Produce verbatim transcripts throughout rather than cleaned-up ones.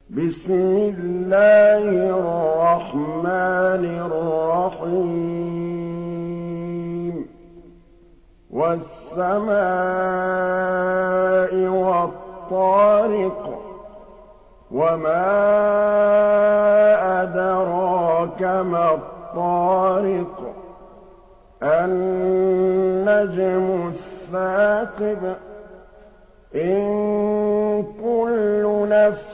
بسم الله الرحمن الرحيم والسماء والطارق وما أدراك ما الطارق النجم الثاقب إن كل نفس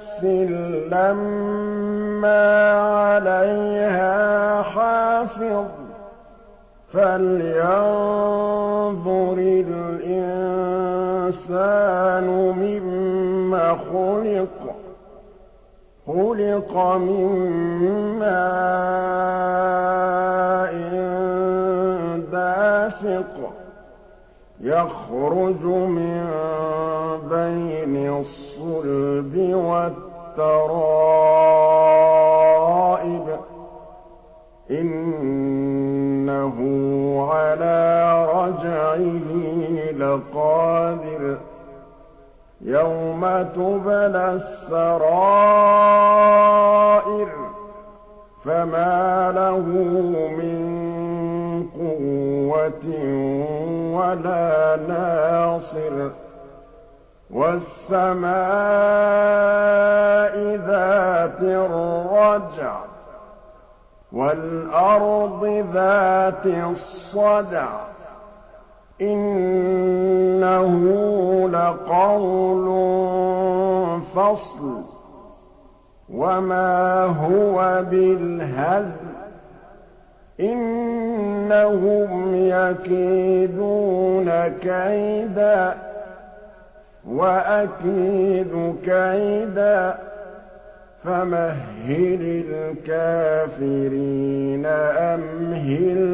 لما عليها حافظ فلينظر الإنسان مما خلق خلق من ماء دافق يخرج من بين الصلب والترائب إنه على رجعه لقادر يوم تبلى السرائر فما له من قوة ولا ناصر والسماء ذات الرجع والأرض ذات الصدع إنه لقول فصل وما هو بالهزل إنهم يكيدون كيدا وأكيد كيدا فمهل الكافرين أمهلهم